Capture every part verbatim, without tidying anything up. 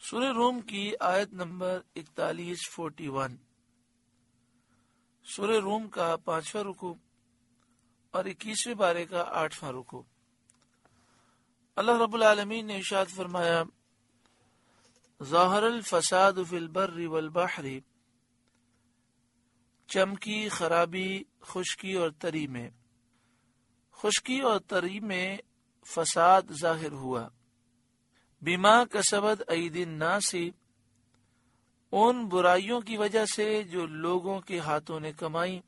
سورہ روم کی آیت نمبر اکتالیس فورٹی ون، سورہ روم کا پانچواں رکوع اور اکیسویں بارے کا آٹھواں رکوع۔ اللہ رب العالمین نے ارشاد فرمایا، ظاہر الفساد فی البر والبحر، چمکی خرابی خشکی اور تری میں، خشکی اور تری میں فساد ظاہر ہوا، بما کسبت ایدی الناس، ان برائیوں کی وجہ سے جو لوگوں کے ہاتھوں نے کمائی،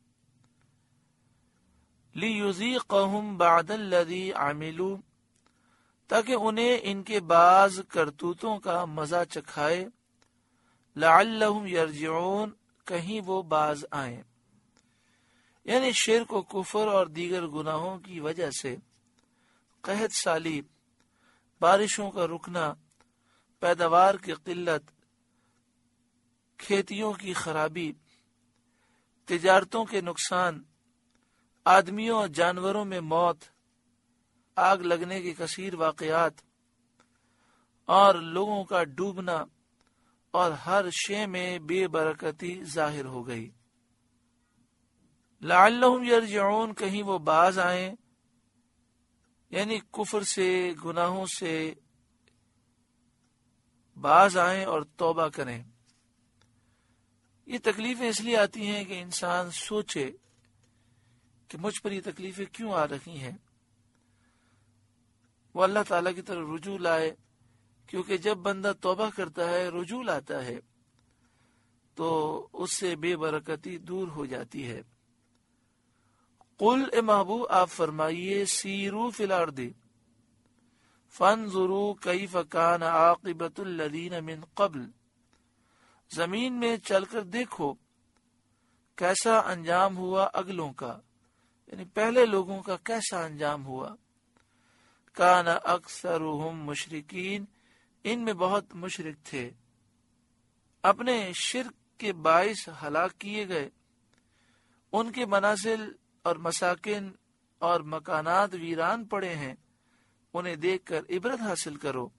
لیذیقہم بعد الذی عملوا، تاکہ انہیں ان کے بعض کرتوتوں کا مزہ چکھائے، لعلہم یرجعون، کہیں وہ باز آئیں۔ یعنی شرک و کفر اور دیگر گناہوں کی وجہ سے قحط سالی، بارشوں کا رکنا، پیداوار کی قلت، کھیتیوں کی خرابی، تجارتوں کے نقصان، آدمیوں اور جانوروں میں موت، آگ لگنے کے کثیر واقعات اور لوگوں کا ڈوبنا اور ہر شے میں بے برکتی ظاہر ہو گئی۔ لعلہم یرجعون، کہیں وہ باز آئیں، یعنی کفر سے، گناہوں سے باز آئیں اور توبہ کریں۔ یہ تکلیفیں اس لیے آتی ہیں کہ انسان سوچے کہ مجھ پر یہ تکلیفیں کیوں آ رہی ہیں، وہ اللہ تعالیٰ کی طرف رجوع لائے، کیونکہ جب بندہ توبہ کرتا ہے، رجوع لاتا ہے، تو اس سے بے برکتی دور ہو جاتی ہے۔ قل، اے محبوب آپ فرمائیے، سیرو فی الارض فانظروا کیف کان عاقبۃ الذین من قبل، زمین میں چل کر دیکھو کیسا انجام ہوا اگلوں کا، یعنی پہلے لوگوں کا کیسا انجام ہوا۔ کان اکثرہم مشرکین، ان میں بہت مشرک تھے، اپنے شرک کے باعث ہلاک کیے گئے، ان کے منازل اور مساکن اور مکانات ویران پڑے ہیں، انہیں دیکھ کر عبرت حاصل کرو۔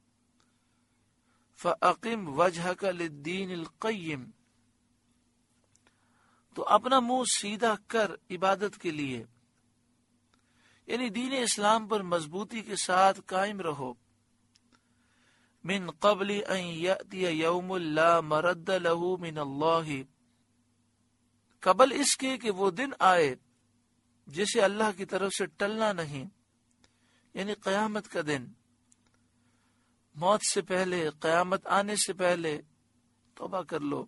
فَأَقِمْ وَجْهَكَ لِلدِّينِ الْقَيِّمِ، تو اپنا منہ سیدھا کر عبادت کے لیے، یعنی دین اسلام پر مضبوطی کے ساتھ قائم رہو۔ من قبل ان یأتی یوم لا مرد له من اللہ، قبل اس کے کہ وہ دن آئے جسے اللہ کی طرف سے ٹلنا نہیں، یعنی قیامت کا دن۔ موت سے پہلے، قیامت آنے سے پہلے توبہ کر لو۔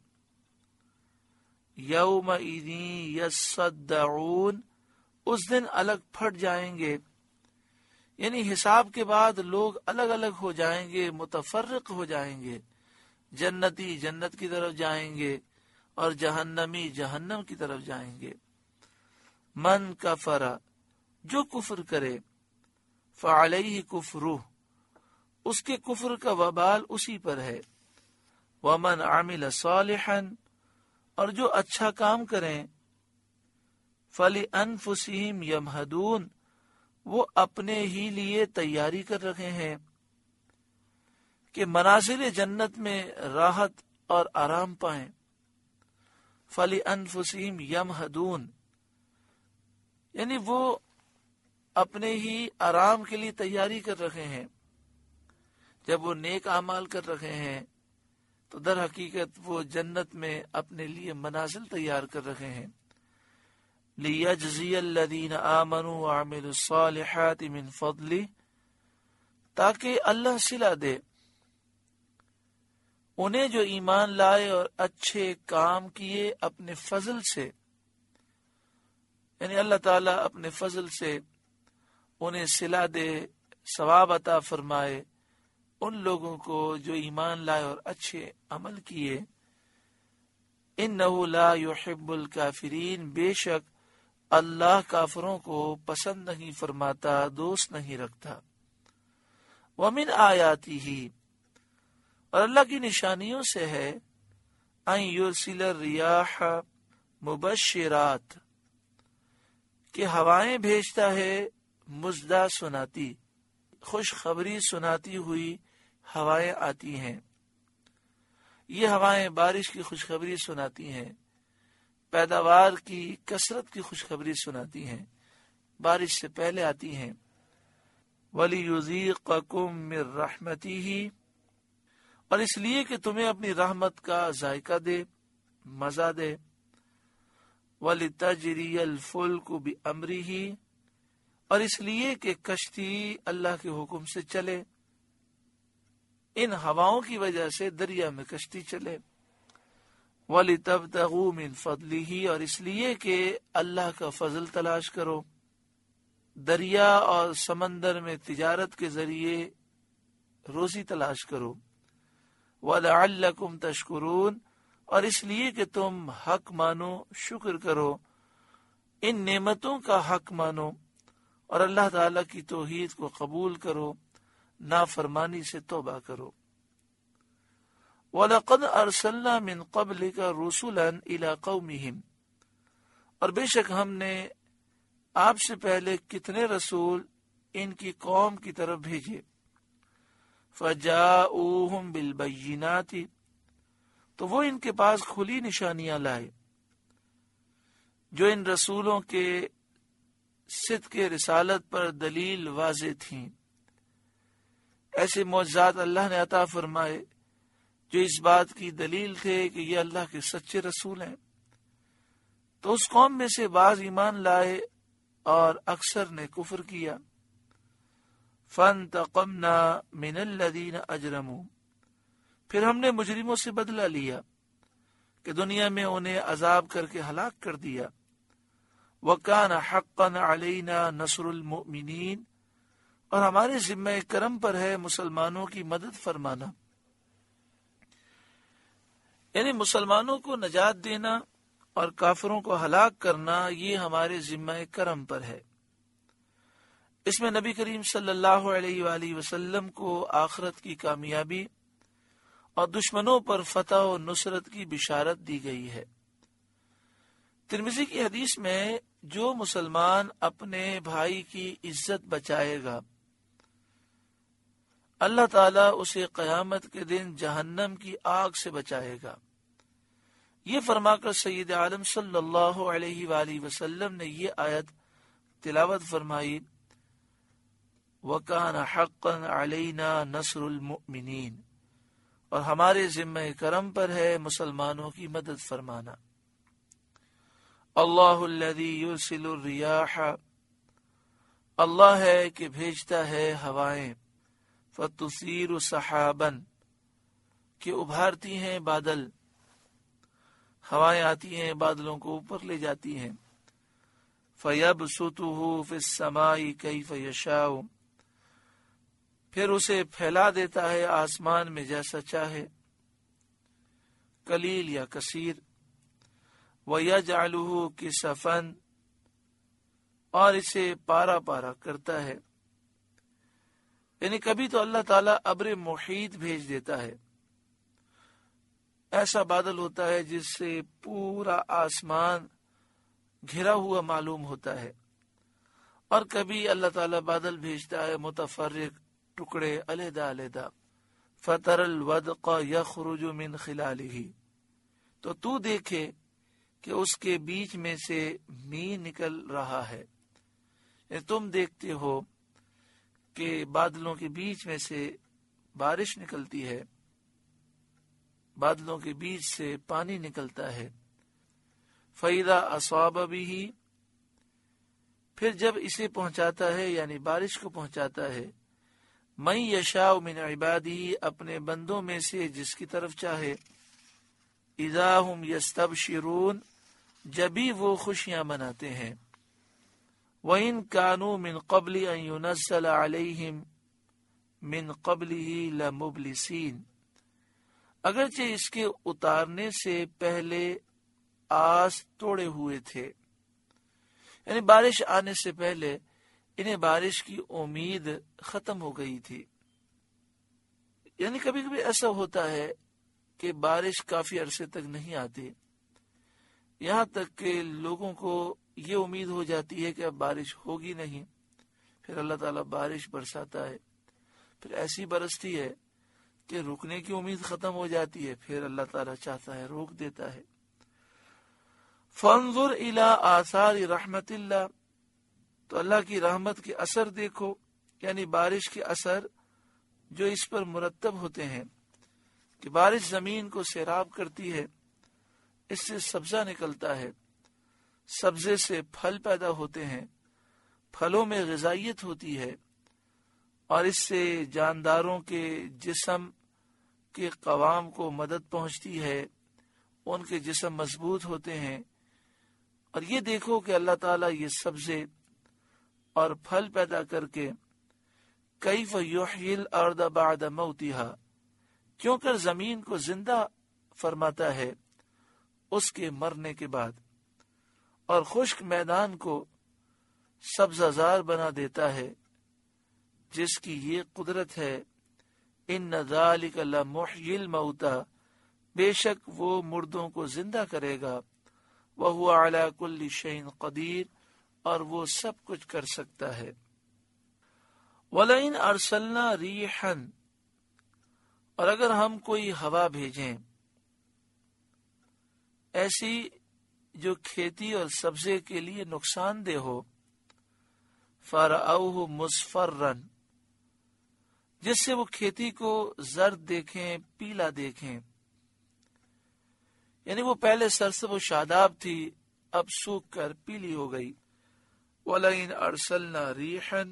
یومئذ یصدعون، اس دن الگ پھٹ جائیں گے، یعنی حساب کے بعد لوگ الگ الگ ہو جائیں گے، متفرق ہو جائیں گے، جنتی جنت کی طرف جائیں گے اور جہنمی جہنم کی طرف جائیں گے۔ من کفر، جو کفر کرے، فعلیہ کفرہ، اس کے کفر کا وبال اسی پر ہے۔ ومن عمل صالحا، اور جو اچھا کام کریں، فلانفسہم یمہدون، وہ اپنے ہی لیے تیاری کر رہے ہیں کہ منازل جنت میں راحت اور آرام پائیں۔ فلانفسہم یمہدون، یعنی وہ اپنے ہی آرام کے لیے تیاری کر رہے ہیں۔ جب وہ نیک اعمال کر رہے ہیں تو در حقیقت وہ جنت میں اپنے لیے منازل تیار کر رہے ہیں۔ لِيَجْزِيَ الَّذِينَ آمَنُوا وَعَمِلُوا الصَّالِحَاتِ مِنْ فَضْلِهِ، تاکہ اللہ صلہ دے انہیں جو ایمان لائے اور اچھے کام کیے اپنے فضل سے، یعنی اللہ تعالیٰ اپنے فضل سے انہیں صلہ دے، ثواب عطا فرمائے ان لوگوں کو جو ایمان لائے اور اچھے عمل کیے۔ اِنَّهُ لَا يُحِبُّ الْكَافِرِينَ، بے شک اللہ کافروں کو پسند نہیں فرماتا، دوست نہیں رکھتا۔ وَمِنْ آیَاتِهِ، اور اللہ کی نشانیوں سے ہے، أَن يُرْسِلَ الرِّيَاحَ مُبَشِّرَاتٍ، کہ ہوائیں بھیجتا ہے مژدہ سناتی، خوشخبری سناتی ہوئی ہوائیں آتی ہیں. یہ ہوائیں بارش کی خوشخبری سناتی ہیں، پیداوار کی کثرت کی خوشخبری سناتی ہیں، بارش سے پہلے آتی ہیں. وَلِيُذِيقَكُم مِّن رَّحْمَتِهِ، اور اس لیے کہ تمہیں اپنی رحمت کا ذائقہ دے، مزہ دے. وَلِتَجْرِيَ الْفُلْكُ بِأَمْرِهِ، اور اس لیے کہ کشتی اللہ کے حکم سے چلے. ان ہواؤں کی وجہ سے دریا میں کشتی چلے. وَلِتَبْتَغُوا مِن فَضْلِهِ، اور اس لیے کہ اللہ کا فضل تلاش کرو، دریا اور سمندر میں تجارت کے ذریعے روزی تلاش کرو. وَلَعَلَّكُمْ تَشْكُرُونَ، اور اس لیے کہ تم حق مانو، شکر کرو، ان نعمتوں کا حق مانو اور اللہ تعالی کی توحید کو قبول کرو، نافرمانی سے توبہ کرو. وَلَقَدْ أَرْسَلْنَا مِن قَبْلِكَ رُسُلًا إِلَىٰ قَوْمِهِمْ، اور بے شک ہم نے آپ سے پہلے کتنے رسول ان کی قوم کی طرف بھیجے. فَجَاءُوهُمْ بِالْبَيِّنَاتِ، تو وہ ان کے پاس کھلی نشانیاں لائے، جو ان رسولوں کے صدق رسالت پر دلیل واضح تھیں. ایسے معجزات اللہ نے عطا فرمائے جو اس بات کی دلیل تھے کہ یہ اللہ کے سچے رسول ہیں. تو اس قوم میں سے بعض ایمان لائے اور اکثر نے کفر کیا. فَانْتَقَمْنَا مِنَ الَّذِينَ أَجْرَمُوا، پھر ہم نے مجرموں سے بدلہ لیا کہ دنیا میں انہیں عذاب کر کے ہلاک کر دیا. وَكَانَ حَقًّا عَلَيْنَا نَصْرُ الْمُؤْمِنِينَ، اور ہمارے ذمہ کرم پر ہے مسلمانوں کی مدد فرمانا. یعنی مسلمانوں کو نجات دینا اور کافروں کو ہلاک کرنا یہ ہمارے ذمہ کرم پر ہے. اس میں نبی کریم صلی اللہ علیہ وآلہ وسلم کو آخرت کی کامیابی اور دشمنوں پر فتح و نصرت کی بشارت دی گئی ہے. ترمذی کی حدیث میں جو مسلمان اپنے بھائی کی عزت بچائے گا اللہ تعالیٰ اسے قیامت کے دن جہنم کی آگ سے بچائے گا. یہ فرما کر سید عالم صلی اللہ علیہ وآلہ وسلم نے یہ آیت تلاوت فرمائی، وَكَانَ حَقًّا عَلَيْنَا نَصْرُ الْمُؤْمِنِينَ، اور ہمارے ذمہ کرم پر ہے مسلمانوں کی مدد فرمانا. اللہ الذی یرسل الریاح، اللہ ہے کہ بھیجتا ہے ہوائیں، فَتُثِيرُ سَحَابًا، کہ ابھارتی ہیں بادل. ہوائیں آتی ہیں بادلوں کو اوپر لے جاتی ہیں. فَيَبْسُطُهُ فِي السَّمَاءِ كَيْفَ يَشَاءُ، پھر اسے پھیلا دیتا ہے آسمان میں جیسا چاہے، قلیل یا کثیر. وَيَجْعَلُهُ كِسَفًا، اور اسے پارا پارا کرتا ہے. یعنی کبھی تو اللہ تعالیٰ ابر محیط بھیج دیتا ہے، ایسا بادل ہوتا ہے جس سے پورا آسمان گھرا ہوا معلوم ہوتا ہے. اور کبھی اللہ تعالیٰ بادل بھیجتا ہے متفرق ٹکڑے علیحدہ علیحدہ. فَتَرَ الْوَدْقَ يَخْرُجُ مِنْ خِلَالِهِ، تو تو دیکھے کہ اس کے بیچ میں سے می نکل رہا ہے. یعنی تم دیکھتے ہو کہ بادلوں کے بیچ میں سے بارش نکلتی ہے، بادلوں کے بیچ سے پانی نکلتا ہے. فَإِذَا أَصَابَ بِهِ، پھر جب اسے پہنچاتا ہے یعنی بارش کو پہنچاتا ہے، مَن يَشَاءُ مِنْ عِبَادِهِ، اپنے بندوں میں سے جس کی طرف چاہے. إِذَا هُمْ يَسْتَبْشِرُونَ، جبھی وہ خوشیاں مناتے ہیں. وَإِن كَانُوا مِن قَبْلِ أَن يُنَزَّلَ عَلَيْهِمْ مِن قَبْلِهِ لَمُبْلِسِينَ، اگرچہ اس کے اتارنے سے پہلے آس توڑے ہوئے تھے. یعنی بارش آنے سے پہلے انہیں بارش کی امید ختم ہو گئی تھی. یعنی کبھی کبھی ایسا ہوتا ہے کہ بارش کافی عرصے تک نہیں آتی، یہاں تک کہ لوگوں کو یہ امید ہو جاتی ہے کہ اب بارش ہوگی نہیں. پھر اللہ تعالیٰ بارش برساتا ہے، پھر ایسی برستی ہے کہ رکنے کی امید ختم ہو جاتی ہے، پھر اللہ تعالیٰ چاہتا ہے روک دیتا ہے۔ فانظر الی آثار رحمت اللہ، تو اللہ کی رحمت کے اثر دیکھو، یعنی بارش کے اثر جو اس پر مرتب ہوتے ہیں کہ بارش زمین کو سیراب کرتی ہے، اس سے سبزہ نکلتا ہے، سبزے سے پھل پیدا ہوتے ہیں، پھلوں میں غذائیت ہوتی ہے، اور اس سے جانداروں کے جسم کے قوام کو مدد پہنچتی ہے، ان کے جسم مضبوط ہوتے ہیں۔ اور یہ دیکھو کہ اللہ تعالیٰ یہ سبزے اور پھل پیدا کر کے کیف یحیی الارض بعد موتہا، کیوں کر زمین کو زندہ فرماتا ہے اس کے مرنے کے بعد، اور خشک میدان کو سبزہ زار بنا دیتا ہے، جس کی یہ قدرت ہے۔ ان ذالک لمحیی الموتى، بے شک وہ مردوں کو زندہ کرے گا، وہو علی کل شیء قدیر، اور وہ سب کچھ کر سکتا ہے۔ وَلَئِنْ أَرْسَلْنَا رِيحًا، اور اگر ہم کوئی ہوا بھیجیں ایسی جو کھیتی اور سبزے کے لیے نقصان دہ ہو، فَرَأَوْهُ مُصْفَرًّا، جس سے وہ کھیتی کو زرد دیکھیں، پیلا دیکھیں، یعنی وہ پہلے سرسب و شاداب تھی، اب سوکھ کر پیلی ہو گئی۔ وَلَئِنْ أَرْسَلْنَا رِيحًا،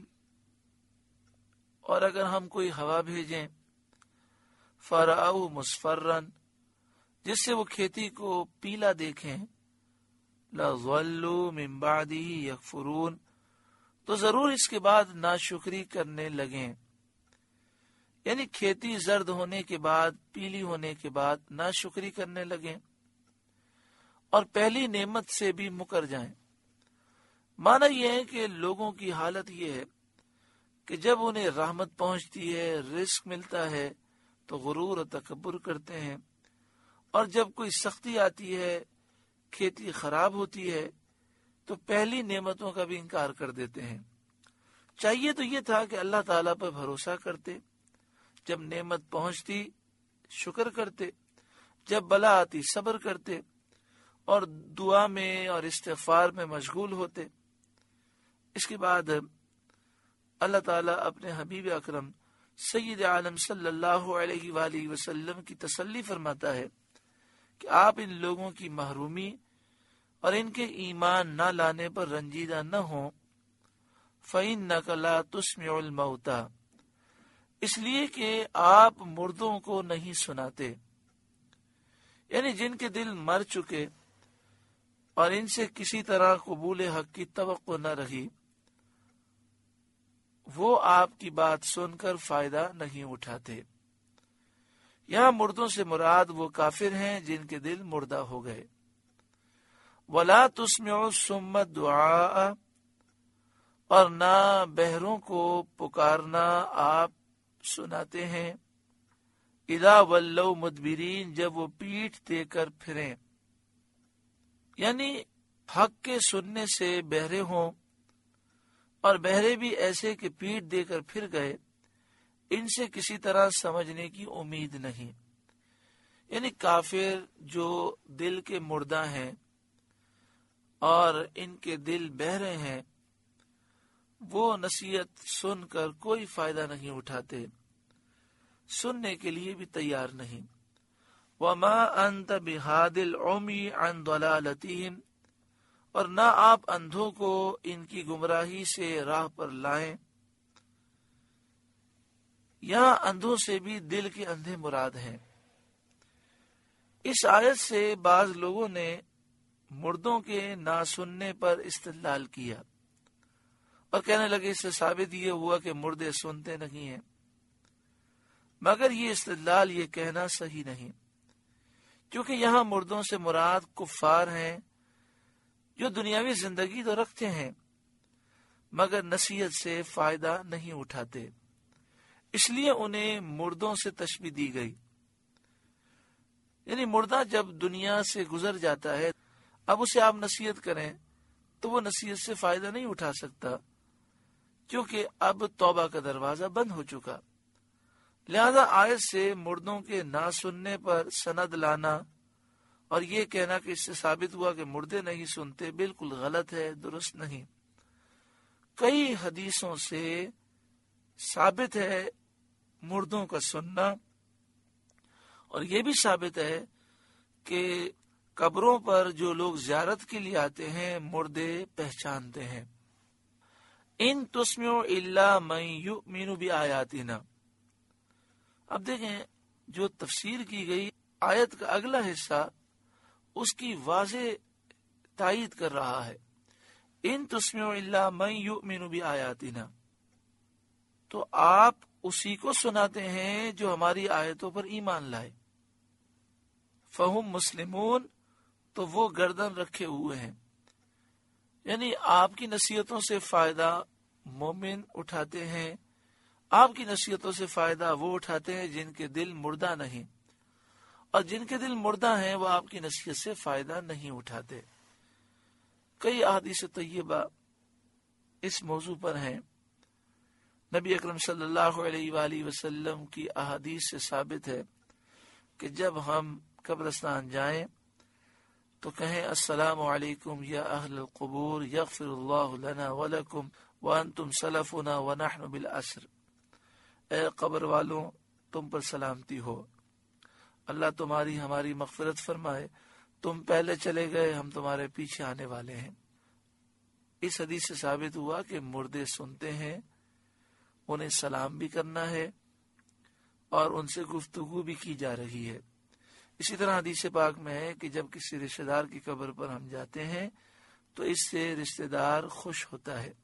اور اگر ہم کوئی ہوا بھیجیں، فَرَأَوْهُ مُصْفَرًّا، جس سے وہ کھیتی کو پیلا دیکھیں، لَظَلُّوا مِن بَعْدِهِ يَكْفُرُونَ، تو ضرور اس کے بعد ناشکری کرنے لگیں، یعنی کھیتی زرد ہونے کے بعد، پیلی ہونے کے بعد ناشکری کرنے لگیں اور پہلی نعمت سے بھی مکر جائیں۔ معنی یہ ہے کہ لوگوں کی حالت یہ ہے کہ جب انہیں رحمت پہنچتی ہے، رزق ملتا ہے، تو غرور و تکبر کرتے ہیں، اور جب کوئی سختی آتی ہے، کھیتی خراب ہوتی ہے، تو پہلی نعمتوں کا بھی انکار کر دیتے ہیں۔ چاہیے تو یہ تھا کہ اللہ تعالیٰ پر بھروسہ کرتے، جب نعمت پہنچتی شکر کرتے، جب بلا آتی صبر کرتے، اور دعا میں اور استغفار میں مشغول ہوتے۔ اس کے بعد اللہ تعالیٰ اپنے حبیب اکرم سید عالم صلی اللہ علیہ وآلہ وسلم کی تسلی فرماتا ہے کہ آپ ان لوگوں کی محرومی اور ان کے ایمان نہ لانے پر رنجیدہ نہ ہوں۔ فَإِنَّكَ لَا تُسْمِعُ الْمَوْتَى، اس لیے کہ آپ مردوں کو نہیں سناتے، یعنی جن کے دل مر چکے اور ان سے کسی طرح قبول حق کی توقع نہ رہی، وہ آپ کی بات سن کر فائدہ نہیں اٹھاتے۔ یہاں مردوں سے مراد وہ کافر ہیں جن کے دل مردہ ہو گئے۔ وَلَا تُسْمِعُ الصُّمَّ الدُّعَاءَ، اور نہ بہروں کو پکارنا آپ سناتے ہیں، اِذَا وَلَّوْا مُدْبِرِينَ، جب وہ پیٹھ دے کر پھریں، یعنی حق کے سننے سے بہرے ہوں، اور بہرے بھی ایسے کہ پیٹھ دے کر پھر گئے، ان سے کسی طرح سمجھنے کی امید نہیں۔ یعنی کافر جو دل کے مردہ ہیں اور ان کے دل بہرے ہیں، وہ نصیحت سن کر کوئی فائدہ نہیں اٹھاتے، سننے کے لیے بھی تیار نہیں۔ وَمَا أَنْتَ بِهَادِ الْعُمْيِ عَنْ ضَلَالَتِهِمْ، اور نہ آپ اندھوں کو ان کی گمراہی سے راہ پر لائیں۔ یہاں اندھوں سے بھی دل کے اندھے مراد ہیں۔ اس آیت سے بعض لوگوں نے مردوں کے نہ سننے پر استدلال کیا اور کہنے لگے اس سے ثابت یہ ہوا کہ مردے سنتے نہیں ہیں، مگر یہ استدلال، یہ کہنا صحیح نہیں، کیونکہ یہاں مردوں سے مراد کفار ہیں جو دنیاوی زندگی تو رکھتے ہیں مگر نصیحت سے فائدہ نہیں اٹھاتے، اس لیے انہیں مردوں سے تشبیہ دی گئی۔ یعنی مردہ جب دنیا سے گزر جاتا ہے، اب اسے آپ نصیحت کریں تو وہ نصیحت سے فائدہ نہیں اٹھا سکتا، کیونکہ اب توبہ کا دروازہ بند ہو چکا۔ لہذا آیت سے مردوں کے نہ سننے پر سند لانا اور یہ کہنا کہ اس سے ثابت ہوا کہ مردے نہیں سنتے بالکل غلط ہے، درست نہیں۔ کئی حدیثوں سے ثابت ہے مردوں کا سننا، اور یہ بھی ثابت ہے کہ قبروں پر جو لوگ زیارت کے لیے آتے ہیں مردے پہچانتے ہیں۔ ان تسمع الا من یؤمن بآیاتنا۔ اب دیکھیں جو تفسیر کی گئی آیت کا اگلا حصہ اس کی واضح تائید کر رہا ہے، ان تسمع الا من یؤمن بآیاتنا، تو آپ اسی کو سناتے ہیں جو ہماری آیتوں پر ایمان لائے۔ فہم مسلمون، تو وہ گردن رکھے ہوئے ہیں، یعنی آپ کی نصیحتوں سے فائدہ مومن اٹھاتے ہیں، آپ کی نصیحتوں سے فائدہ وہ اٹھاتے ہیں جن کے دل مردہ نہیں، اور جن کے دل مردہ ہیں وہ آپ کی نصیحت سے فائدہ نہیں اٹھاتے۔ کئی احادیث طیبہ اس موضوع پر ہیں۔ نبی اکرم صلی اللہ علیہ وآلہ وسلم کی احادیث سے ثابت ہے کہ جب ہم قبرستان جائیں تو کہیں السلام علیکم یا اہل القبور یغفر اللہ لنا ولکم وانتم سلفنا ونحن بالعصر، اے قبر والوں تم پر سلامتی ہو، اللہ تمہاری ہماری مغفرت فرمائے، تم پہلے چلے گئے ہم تمہارے پیچھے آنے والے ہیں۔ اس حدیث سے ثابت ہوا کہ مردے سنتے ہیں، انہیں سلام بھی کرنا ہے اور ان سے گفتگو بھی کی جا رہی ہے۔ اسی طرح حدیث پاک میں ہے کہ جب کسی رشتہ دار کی قبر پر ہم جاتے ہیں تو اس سے رشتہ دار خوش ہوتا ہے۔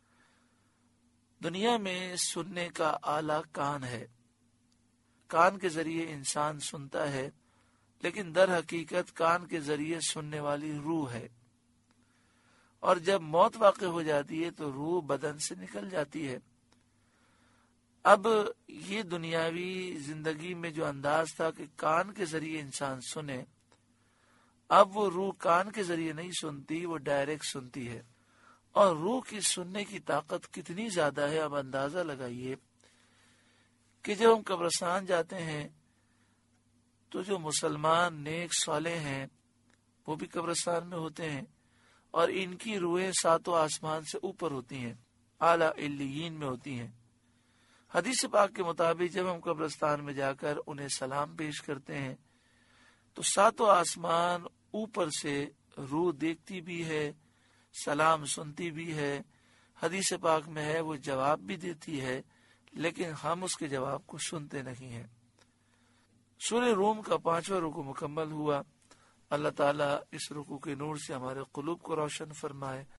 دنیا میں سننے کا آلہ کان ہے، کان کے ذریعے انسان سنتا ہے، لیکن در حقیقت کان کے ذریعے سننے والی روح ہے، اور جب موت واقع ہو جاتی ہے تو روح بدن سے نکل جاتی ہے۔ اب یہ دنیاوی زندگی میں جو انداز تھا کہ کان کے ذریعے انسان سنے، اب وہ روح کان کے ذریعے نہیں سنتی، وہ ڈائریکٹ سنتی ہے، اور روح کی سننے کی طاقت کتنی زیادہ ہے اب اندازہ لگائیے کہ جب ہم قبرستان جاتے ہیں تو جو مسلمان نیک صالح ہیں وہ بھی قبرستان میں ہوتے ہیں، اور ان کی روحیں ساتوں آسمان سے اوپر ہوتی ہیں، اعلیٰ علیین میں ہوتی ہیں۔ حدیث پاک کے مطابق جب ہم قبرستان میں جا کر انہیں سلام پیش کرتے ہیں تو ساتوں آسمان اوپر سے روح دیکھتی بھی ہے، سلام سنتی بھی ہے، حدیث پاک میں ہے وہ جواب بھی دیتی ہے، لیکن ہم اس کے جواب کو سنتے نہیں ہیں۔ سورہ روم کا پانچواں رکوع مکمل ہوا۔ اللہ تعالیٰ اس رکوع کے نور سے ہمارے قلوب کو روشن فرمائے۔